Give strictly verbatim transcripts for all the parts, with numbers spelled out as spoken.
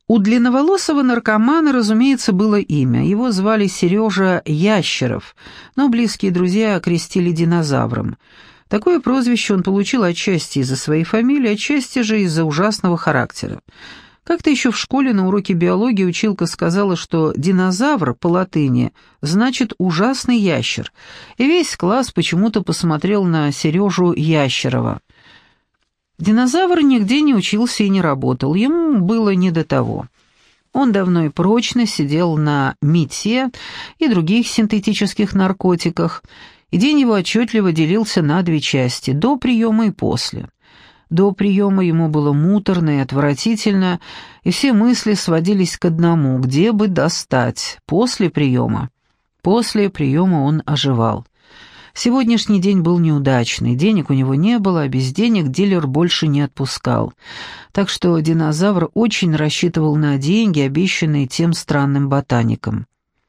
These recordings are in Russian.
У длинноволосого наркомана, разумеется, было имя. Его звали Сережа Ящеров, но близкие друзья окрестили динозавром. Такое прозвище он получил отчасти из-за своей фамилии, отчасти же из-за ужасного характера. Как-то еще в школе на уроке биологии училка сказала, что динозавр по латыни значит «ужасный ящер», и весь класс почему-то посмотрел на Сережу Ящерова. Динозавр нигде не учился и не работал, ему было не до того. Он давно и прочно сидел на мите и других синтетических наркотиках, и день его отчетливо делился на две части – до приема и после. До приема ему было муторно и отвратительно, и все мысли сводились к одному – где бы достать. После приема. После приема он оживал. Сегодняшний день был неудачный, денег у него не было, а без денег дилер больше не отпускал. Так что динозавр очень рассчитывал на деньги, обещанные тем странным ботаникам.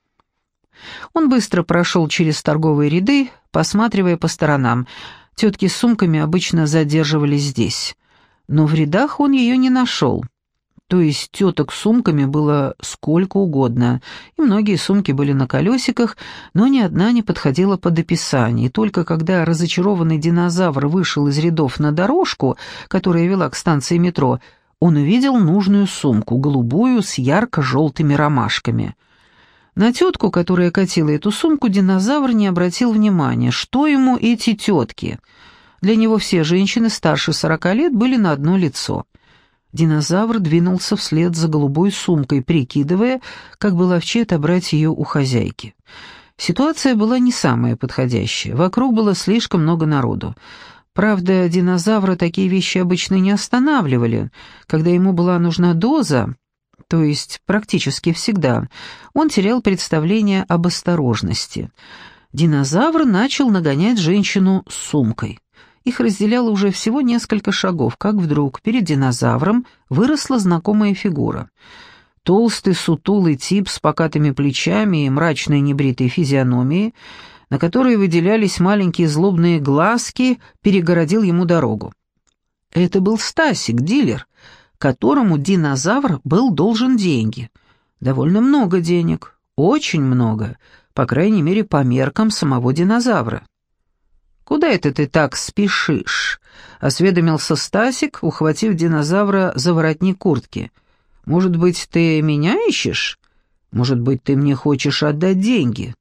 Он быстро прошел через торговые ряды, посматривая по сторонам. Тетки с сумками обычно задерживались здесь. Но в рядах он ее не нашел. То есть теток с сумками было сколько угодно, и многие сумки были на колесиках, но ни одна не подходила под описание. И только когда разочарованный динозавр вышел из рядов на дорожку, которая вела к станции метро, он увидел нужную сумку, голубую с ярко-желтыми ромашками. На тетку, которая катила эту сумку, динозавр не обратил внимания. Что ему эти тетки? Для него все женщины старше сорока лет были на одно лицо. Динозавр двинулся вслед за голубой сумкой, прикидывая, как бы ловче отобрать ее у хозяйки. Ситуация была не самая подходящая. Вокруг было слишком много народу. Правда, динозавра такие вещи обычно не останавливали. Когда ему была нужна доза, то есть практически всегда, он терял представление об осторожности. Динозавр начал нагонять женщину с сумкой. Их разделяло уже всего несколько шагов, как вдруг перед динозавром выросла знакомая фигура. Толстый, сутулый тип с покатыми плечами и мрачной небритой физиономией, на которой выделялись маленькие злобные глазки, перегородил ему дорогу. Это был Стасик, дилер, которому динозавр был должен деньги. Довольно много денег, очень много, по крайней мере, по меркам самого динозавра. «Куда это ты так спешишь?» — осведомился Стасик, ухватив динозавра за воротник куртки. «Может быть, ты меня ищешь? Может быть, ты мне хочешь отдать деньги?»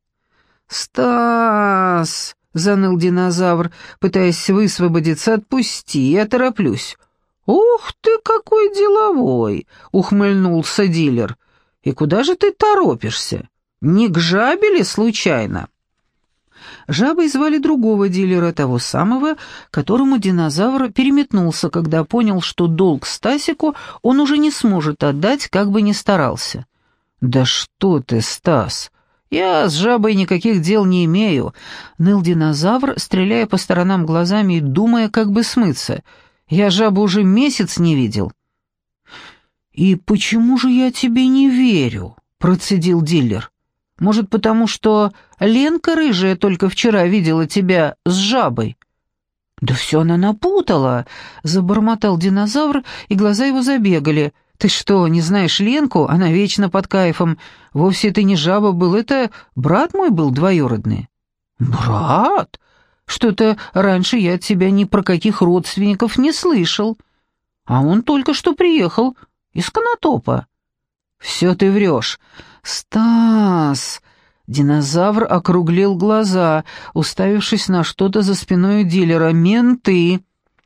«Стас!» — заныл динозавр, пытаясь высвободиться. «Отпусти, я тороплюсь». «Ух ты, какой деловой!» — ухмыльнулся дилер. «И куда же ты торопишься? Не к жабе ли случайно?» Жабой звали другого дилера, того самого, которому динозавр переметнулся, когда понял, что долг Стасику он уже не сможет отдать, как бы ни старался. «Да что ты, Стас! Я с жабой никаких дел не имею», — ныл динозавр, стреляя по сторонам глазами и думая, как бы смыться. «Я жабу уже месяц не видел». «И почему же я тебе не верю?» — процедил дилер. «Может, потому что Ленка рыжая только вчера видела тебя с жабой?» «Да все она напутала», — забормотал динозавр, и глаза его забегали. «Ты что, не знаешь Ленку? Она вечно под кайфом. Вовсе это не жаба был, это брат мой был двоюродный». «Брат? Что-то раньше я от тебя ни про каких родственников не слышал. А он только что приехал из Конотопа». «Все ты врешь». «Стас!» Динозавр округлил глаза, уставившись на что-то за спиной у дилера. «Менты!»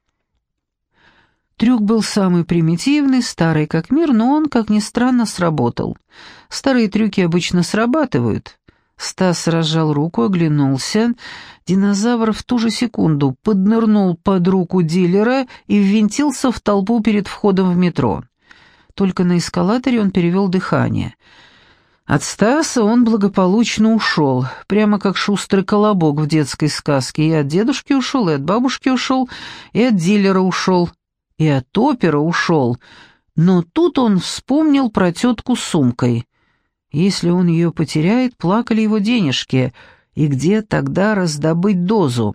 Трюк был самый примитивный, старый как мир, но он, как ни странно, сработал. Старые трюки обычно срабатывают. Стас разжал руку, оглянулся. Динозавр в ту же секунду поднырнул под руку дилера и ввинтился в толпу перед входом в метро. Только на эскалаторе он перевел дыхание. От Стаса он благополучно ушел, прямо как шустрый колобок в детской сказке. И от дедушки ушел, и от бабушки ушел, и от дилера ушел, и от опера ушел. Но тут он вспомнил про тетку с сумкой. Если он ее потеряет, плакали его денежки, и где тогда раздобыть дозу?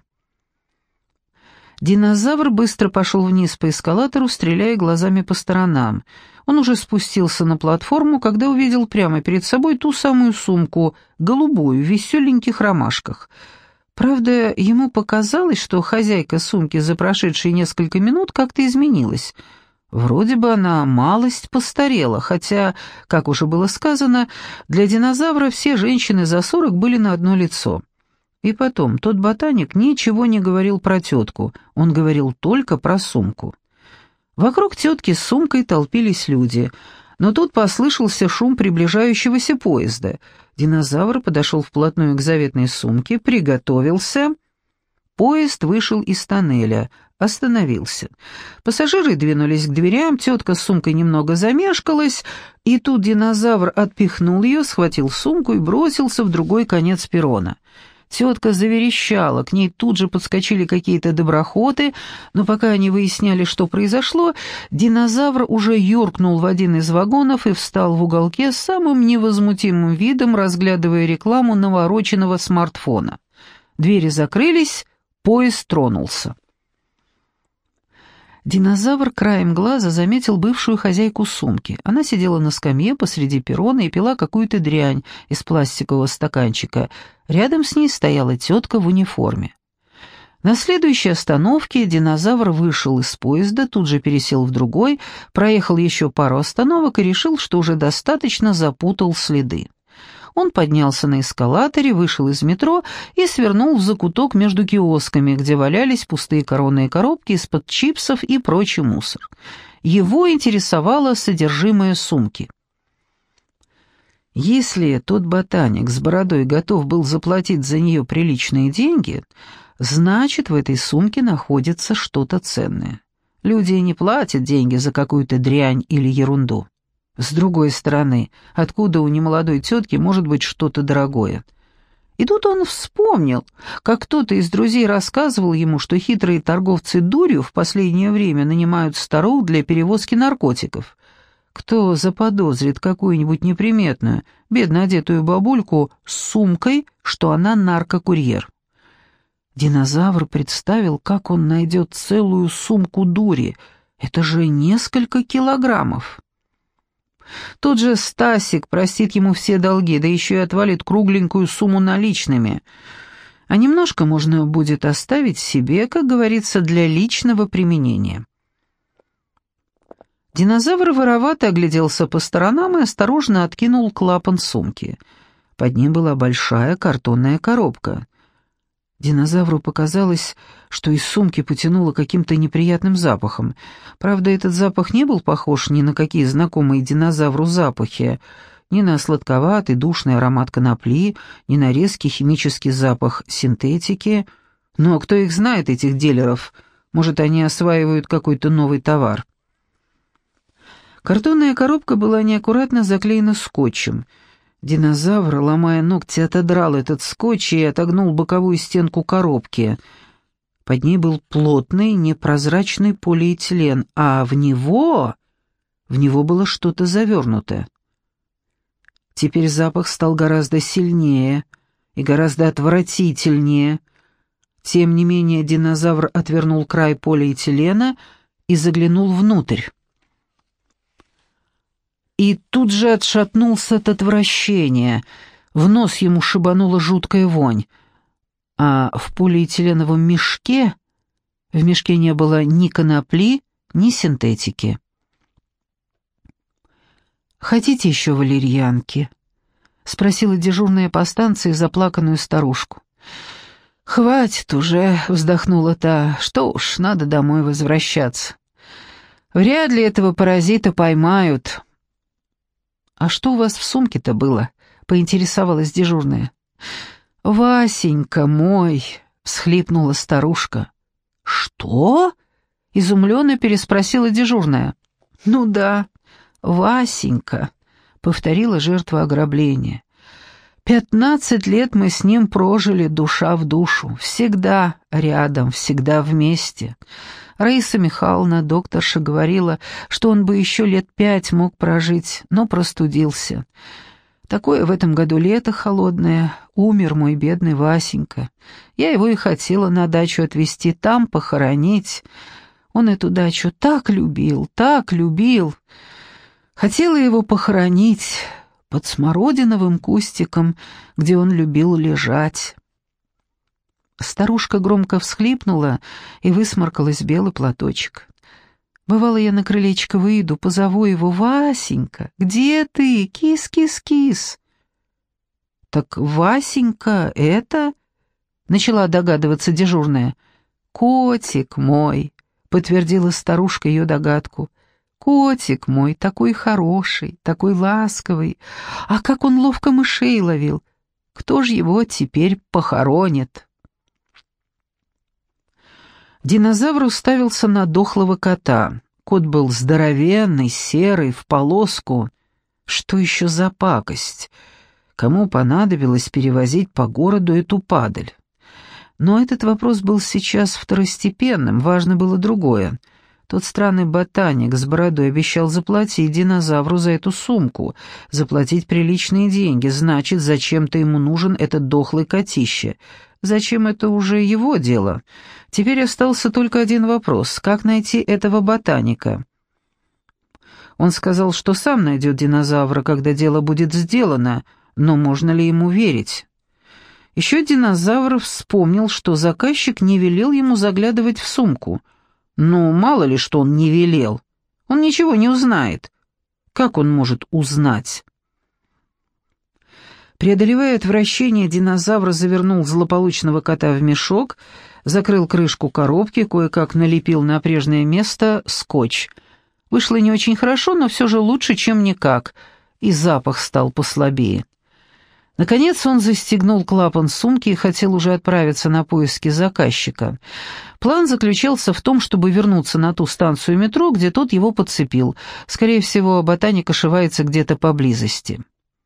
Динозавр быстро пошел вниз по эскалатору, стреляя глазами по сторонам. Он уже спустился на платформу, когда увидел прямо перед собой ту самую сумку, голубую, в веселеньких ромашках. Правда, ему показалось, что хозяйка сумки за прошедшие несколько минут как-то изменилась. Вроде бы она малость постарела, хотя, как уже было сказано, для динозавра все женщины за сорок были на одно лицо. И потом, тот ботаник ничего не говорил про тетку, он говорил только про сумку. Вокруг тетки с сумкой толпились люди, но тут послышался шум приближающегося поезда. Динозавр подошел вплотную к заветной сумке, приготовился. Поезд вышел из тоннеля, остановился. Пассажиры двинулись к дверям, тетка с сумкой немного замешкалась, и тут динозавр отпихнул ее, схватил сумку и бросился в другой конец перрона. Тетка заверещала, к ней тут же подскочили какие-то доброхоты, но пока они выясняли, что произошло, динозавр уже юркнул в один из вагонов и встал в уголке с самым невозмутимым видом, разглядывая рекламу навороченного смартфона. Двери закрылись, поезд тронулся. Динозавр краем глаза заметил бывшую хозяйку сумки. Она сидела на скамье посреди перрона и пила какую-то дрянь из пластикового стаканчика. Рядом с ней стояла тетка в униформе. На следующей остановке динозавр вышел из поезда, тут же пересел в другой, проехал еще пару остановок и решил, что уже достаточно запутал следы. Он поднялся на эскалаторе, вышел из метро и свернул в закуток между киосками, где валялись пустые коронные коробки из-под чипсов и прочий мусор. Его интересовало содержимое сумки. Если тот ботаник с бородой готов был заплатить за нее приличные деньги, значит, в этой сумке находится что-то ценное. Люди не платят деньги за какую-то дрянь или ерунду. С другой стороны, откуда у немолодой тетки может быть что-то дорогое? И тут он вспомнил, как кто-то из друзей рассказывал ему, что хитрые торговцы дурью в последнее время нанимают старух для перевозки наркотиков. Кто заподозрит какую-нибудь неприметную, бедно одетую бабульку с сумкой, что она наркокурьер? Динозавр представил, как он найдет целую сумку дури. Это же несколько килограммов. Тот же Стасик простит ему все долги, да еще и отвалит кругленькую сумму наличными. А немножко можно будет оставить себе, как говорится, для личного применения. Динозавр воровато огляделся по сторонам и осторожно откинул клапан сумки. Под ним была большая картонная коробка. Динозавру показалось, что из сумки потянуло каким-то неприятным запахом. Правда, этот запах не был похож ни на какие знакомые динозавру запахи, ни на сладковатый душный аромат конопли, ни на резкий химический запах синтетики. Но кто их знает, этих дилеров? Может, они осваивают какой-то новый товар? Картонная коробка была неаккуратно заклеена скотчем. Динозавр, ломая ногти, отодрал этот скотч и отогнул боковую стенку коробки. Под ней был плотный, непрозрачный полиэтилен, а в него... в него было что-то завернутое. Теперь запах стал гораздо сильнее и гораздо отвратительнее. Тем не менее динозавр отвернул край полиэтилена и заглянул внутрь. И тут же отшатнулся от отвращения. В нос ему шибанула жуткая вонь. А в полиэтиленовом мешке... В мешке не было ни конопли, ни синтетики. «Хотите еще валерьянки?» — спросила дежурная по станции заплаканную старушку. «Хватит уже», — вздохнула та, — «что уж, надо домой возвращаться. Вряд ли этого паразита поймают». «А что у вас в сумке-то было?» — поинтересовалась дежурная. «Васенька мой!» — всхлипнула старушка. «Что?» — изумленно переспросила дежурная. «Ну да, Васенька», — повторила жертва ограбления. «Пятнадцать лет мы с ним прожили душа в душу, всегда рядом, всегда вместе». Раиса Михайловна, докторша, говорила, что он бы еще лет пять мог прожить, но простудился. Такое в этом году лето холодное, умер мой бедный Васенька. Я его и хотела на дачу отвезти, там похоронить. Он эту дачу так любил, так любил. Хотела его похоронить под смородиновым кустиком, где он любил лежать. Старушка громко всхлипнула и высморкалась в белый платочек. Бывало, я на крылечко выйду, позову его: «Васенька, где ты? Кис-кис-кис!» «Так Васенька — это...» — начала догадываться дежурная. «Котик мой», — подтвердила старушка ее догадку. «Котик мой, такой хороший, такой ласковый. А как он ловко мышей ловил! Кто ж его теперь похоронит?» Динозавр уставился на дохлого кота. Кот был здоровенный, серый, в полоску. Что еще за пакость? Кому понадобилось перевозить по городу эту падаль? Но этот вопрос был сейчас второстепенным, важно было другое. Тот странный ботаник с бородой обещал заплатить динозавру за эту сумку, заплатить приличные деньги, значит, зачем-то ему нужен этот дохлый котище. Зачем — это уже его дело. Теперь остался только один вопрос: как найти этого ботаника? Он сказал, что сам найдет динозавра, когда дело будет сделано, но можно ли ему верить? Еще динозавр вспомнил, что заказчик не велел ему заглядывать в сумку. Ну, мало ли, что он не велел. Он ничего не узнает. Как он может узнать? Преодолевая отвращение, динозавр завернул злополучного кота в мешок, закрыл крышку коробки, кое-как налепил на прежнее место скотч. Вышло не очень хорошо, но все же лучше, чем никак, и запах стал послабее. Наконец он застегнул клапан сумки и хотел уже отправиться на поиски заказчика. План заключался в том, чтобы вернуться на ту станцию метро, где тот его подцепил. Скорее всего, ботаник ошивается где-то поблизости.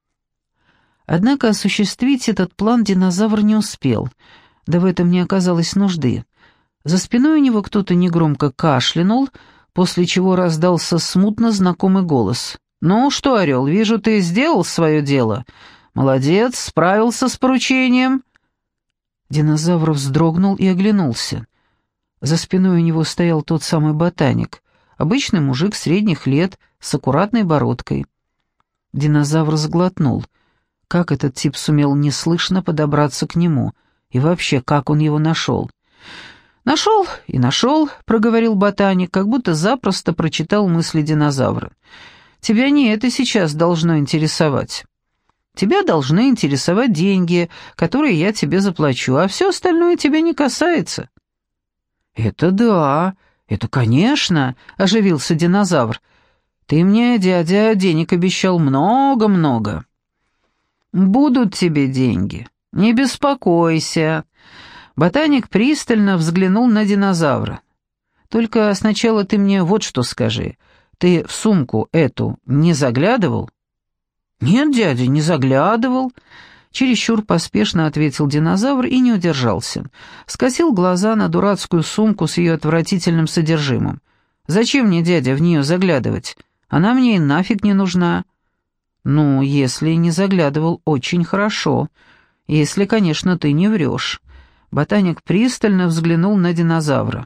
Однако осуществить этот план динозавр не успел, да в этом не оказалось нужды. За спиной у него кто-то негромко кашлянул, после чего раздался смутно знакомый голос. «Ну что, орел, вижу, ты сделал свое дело. Молодец, справился с поручением». Динозавр вздрогнул и оглянулся. За спиной у него стоял тот самый ботаник, обычный мужик средних лет с аккуратной бородкой. Динозавр сглотнул. Как этот тип сумел неслышно подобраться к нему? И вообще, как он его нашел? «Нашел и нашел», — проговорил ботаник, как будто запросто прочитал мысли динозавра. «Тебя не это сейчас должно интересовать. Тебя должны интересовать деньги, которые я тебе заплачу, а все остальное тебя не касается». «Это да, это конечно», — оживился динозавр. «Ты мне, дядя, денег обещал много-много». «Будут тебе деньги, не беспокойся». Ботаник пристально взглянул на динозавра. «Только сначала ты мне вот что скажи. Ты в сумку эту не заглядывал?» «Нет, дядя, не заглядывал», — чересчур поспешно ответил динозавр и не удержался. Скосил глаза на дурацкую сумку с ее отвратительным содержимым. «Зачем мне, дядя, в нее заглядывать? Она мне и нафиг не нужна». «Ну, если не заглядывал, очень хорошо. Если, конечно, ты не врешь». Ботаник пристально взглянул на динозавра.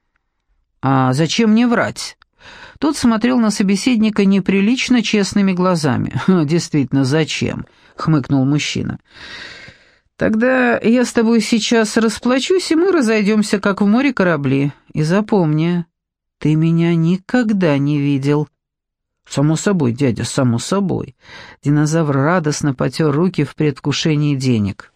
«А зачем мне врать?» Тот смотрел на собеседника неприлично честными глазами. «Действительно, зачем?» — хмыкнул мужчина. «Тогда я с тобой сейчас расплачусь, и мы разойдемся, как в море корабли. И запомни, ты меня никогда не видел». «Само собой, дядя, само собой». Динозавр радостно потер руки в предвкушении денег.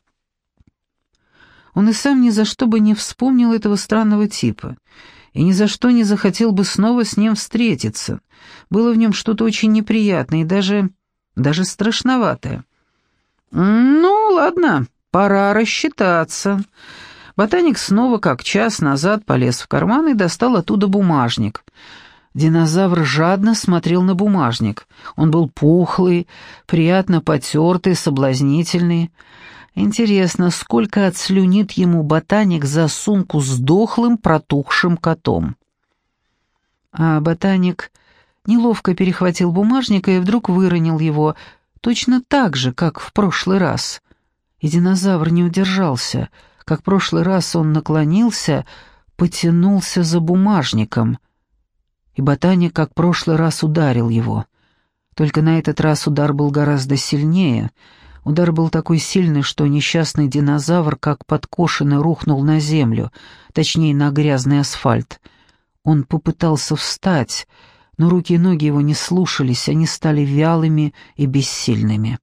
Он и сам ни за что бы не вспомнил этого странного типа, и ни за что не захотел бы снова с ним встретиться. Было в нем что-то очень неприятное и даже... даже страшноватое. «Ну, ладно, пора рассчитаться». Ботаник снова, как час назад, полез в карман и достал оттуда бумажник. Динозавр жадно смотрел на бумажник. Он был пухлый, приятно потертый, соблазнительный. Интересно, сколько отслюнит ему ботаник за сумку с дохлым протухшим котом? А ботаник неловко перехватил бумажник и вдруг выронил его, точно так же, как в прошлый раз. И динозавр не удержался. Как в прошлый раз он наклонился, потянулся за бумажником. И ботаник, как в прошлый раз, ударил его. Только на этот раз удар был гораздо сильнее. Удар был такой сильный, что несчастный динозавр, как подкошенный, рухнул на землю, точнее, на грязный асфальт. Он попытался встать, но руки и ноги его не слушались, они стали вялыми и бессильными.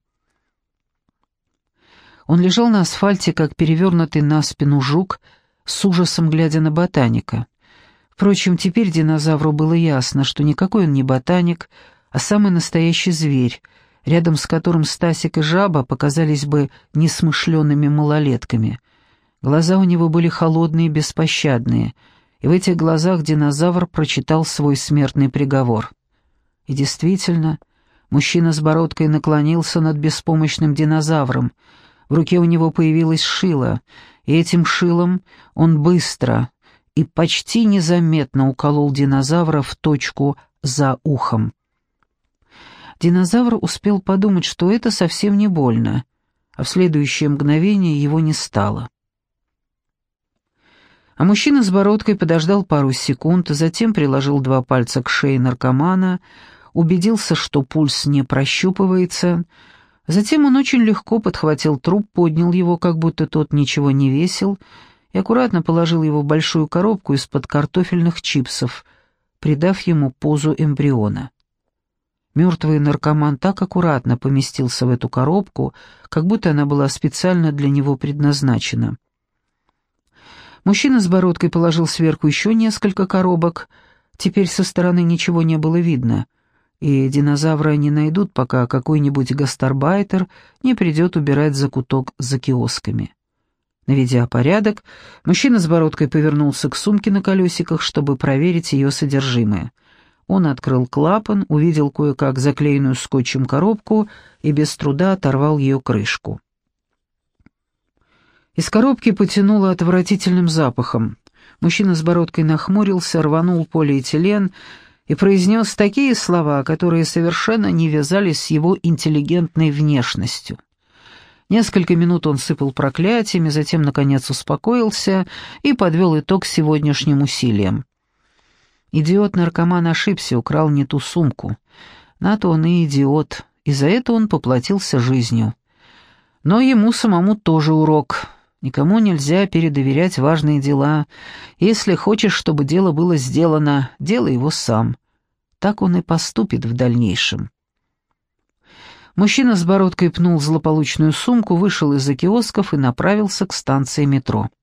Он лежал на асфальте, как перевернутый на спину жук, с ужасом глядя на ботаника. Впрочем, теперь динозавру было ясно, что никакой он не ботаник, а самый настоящий зверь, рядом с которым Стасик и Жаба показались бы несмышленными малолетками. Глаза у него были холодные и беспощадные, и в этих глазах динозавр прочитал свой смертный приговор. И действительно, мужчина с бородкой наклонился над беспомощным динозавром. В руке у него появилось шило, и этим шилом он быстро и почти незаметно уколол динозавра в точку за ухом. Динозавр успел подумать, что это совсем не больно, а в следующее мгновение его не стало. А мужчина с бородкой подождал пару секунд, затем приложил два пальца к шее наркомана, убедился, что пульс не прощупывается. Затем он очень легко подхватил труп, поднял его, как будто тот ничего не весил, и аккуратно положил его в большую коробку из-под картофельных чипсов, придав ему позу эмбриона. Мертвый наркоман так аккуратно поместился в эту коробку, как будто она была специально для него предназначена. Мужчина с бородкой положил сверху еще несколько коробок. Теперь со стороны ничего не было видно, и динозавра не найдут, пока какой-нибудь гастарбайтер не придет убирать закуток за киосками. Наведя порядок, мужчина с бородкой повернулся к сумке на колесиках, чтобы проверить ее содержимое. Он открыл клапан, увидел кое-как заклеенную скотчем коробку и без труда оторвал ее крышку. Из коробки потянуло отвратительным запахом. Мужчина с бородкой нахмурился, рванул полиэтилен и произнес такие слова, которые совершенно не вязались с его интеллигентной внешностью. Несколько минут он сыпал проклятиями, затем, наконец, успокоился и подвел итог сегодняшним усилиям. Идиот-наркоман ошибся, украл не ту сумку. На-то он и идиот, и за это он поплатился жизнью. Но ему самому тоже урок. Никому нельзя передоверять важные дела. Если хочешь, чтобы дело было сделано, делай его сам. Так он и поступит в дальнейшем. Мужчина с бородкой пнул злополучную сумку, вышел из-за киосков и направился к станции метро.